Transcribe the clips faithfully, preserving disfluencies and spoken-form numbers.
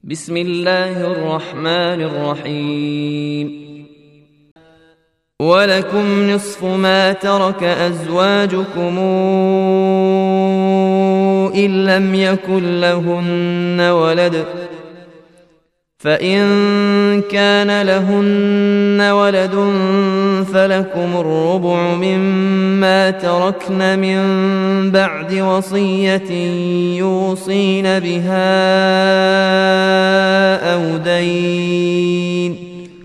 بسم الله الرحمن الرحيم. ولكم نصف ما ترك أزواجكم إن لم يكن لهن ولد، فإن كان لهن ولد فلكم الربع مما تركن من بعد وصية يوصين بها أو دين،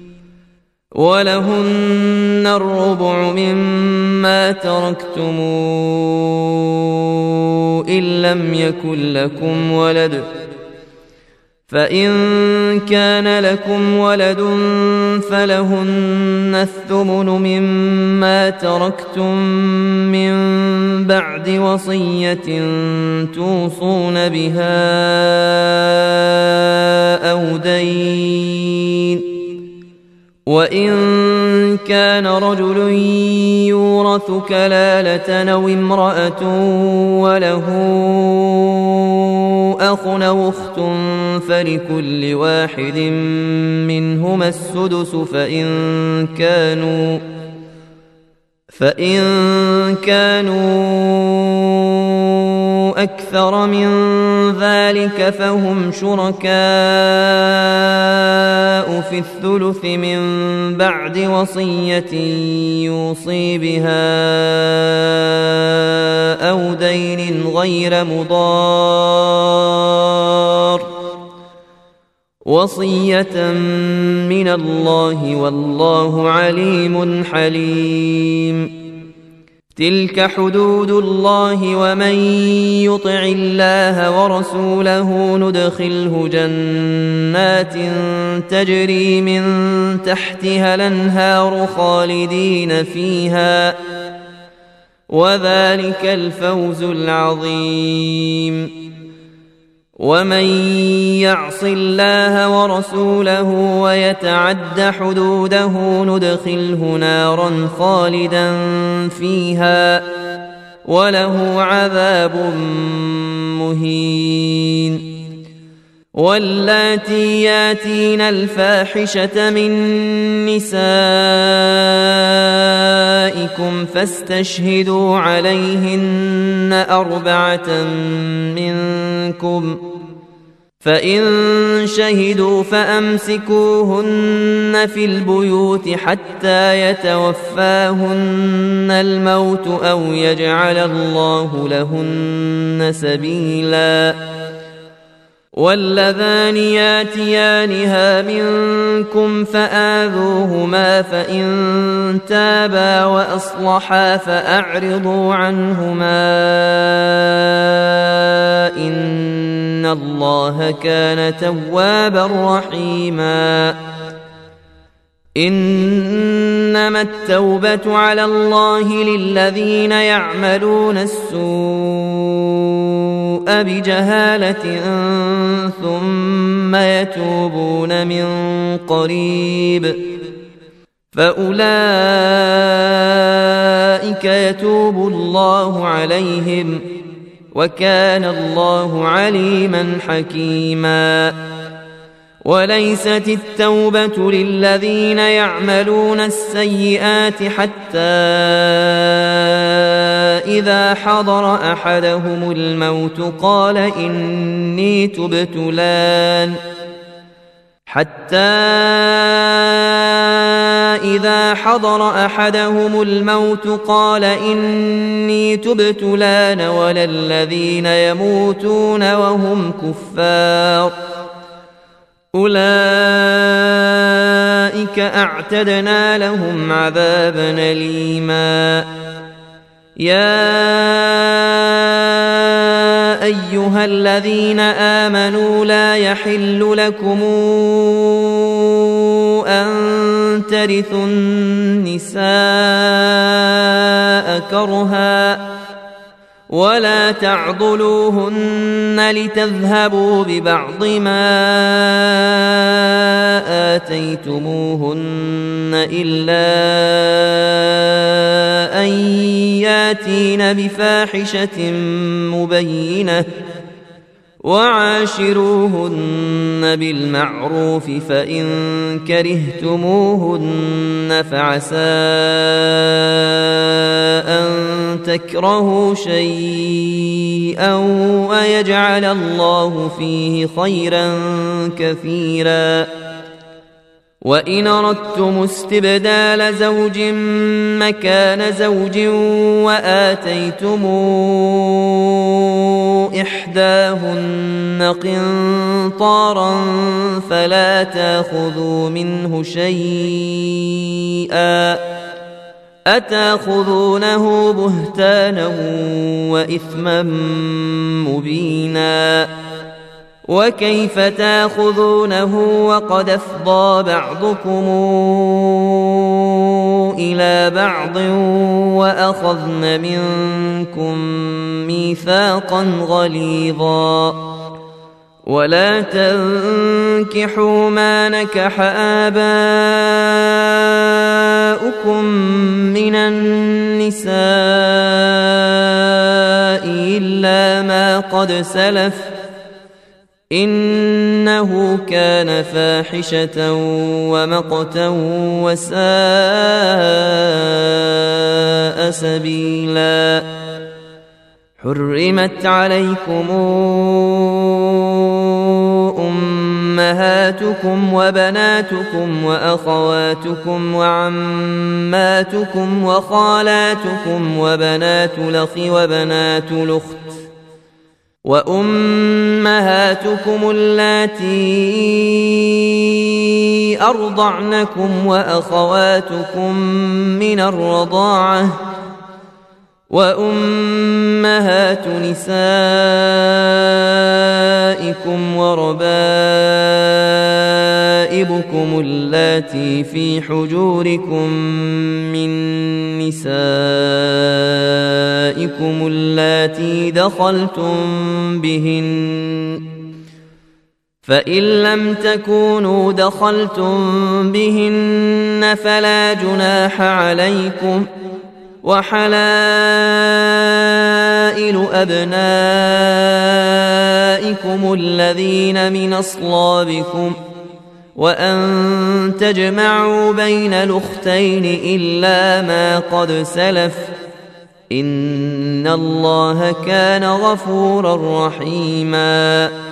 ولهن الربع مما تركتم إن لم يكن لكم ولد، فإن كان لكم ولد فلهن الثمن مما تركتم من بعد وصية توصون بها أو دين، وإن كان رجل يورث كلالة أو امرأة وله أخ أو أخت فلكل واحد منهما السدس، فإن كانوا فإن كانوا أكثر من ذلك فهم شركاء في الثلث من بعد وصية يوصي بها أو دين غير مضار، وصية من الله والله عليم حليم. تلك حدود الله، ومن يطع الله ورسوله ندخله جنات تجري من تحتها الأنهار خالدين فيها، وذلك الفوز العظيم. ومن يعص الله ورسوله ويتعد حدوده ندخله نارا خالدا فيها وله عذاب مهين. واللاتي ياتين الفاحشة من نسائكم فاستشهدوا عليهن أربعة منكم، فإن شهدوا فأمسكوهن في البيوت حتى يتوفاهن الموت أو يجعل الله لهن سبيلا. واللذان ياتيانها منكم فآذوهما، فإن تابا وأصلحا فأعرضوا عنهما إن الله كان توابا رحيما. إنما التوبة على الله للذين يعملون السوء بجهالة ثم يتوبون من قريب فأولئك يتوب الله عليهم، وكان الله عليما حكيما. وليست التوبة للذين يعملون السيئات حتى إذا حضر أحدهم الموت قال إني تبت الآن حتى إذا حضر أحدهم الموت قال إني تبت الآن ولا الذين يموتون وهم كفار أولئك أعتدنا لهم عذابا أليما. يا أيها الذين آمنوا لا يحل لكم أن ترثوا النساء كرها ولا تعضلوهن لتذهبوا ببعض ما آتيتموهن إلا أن ياتين بفاحشة مبينة وعاشروهن بالمعروف فإن كرهتموهن فعسى أن تكرهوا شيئا ويجعل الله فيه خيرا كثيرا. وإن أردتم استبدال زوج مكان زوج وآتيتم إحداهن قنطارا فلا تأخذوا منه شيئا أتأخذونه بهتانا وإثما مبينا. وكيف تأخذونه وقد أفضى بعضكم إلى بعض وأخذن منكم ميثاقا غليظا. ولا تنكحوا ما نكح آباؤكم من النساء إلا ما قد سلف إنه كان فاحشة ومقتا وساء سبيلا. حرمت عليكم أمهاتكم وبناتكم وأخواتكم وعماتكم وخالاتكم وبنات الأخ وبنات الأخت وأمهاتكم اللاتي أرضعنكم وأخواتكم من الرضاعة وأمهات نسائكم وربائبكم اللاتي في حجوركم من نسائكم اللاتي دخلتم بهن فإن لم تكونوا دخلتم بهن فلا جناح عليكم وحلائل أبنائكم الذين من أصلابكم وأن تجمعوا بين الأختين إلا ما قد سلف إن الله كان غفورا رحيما.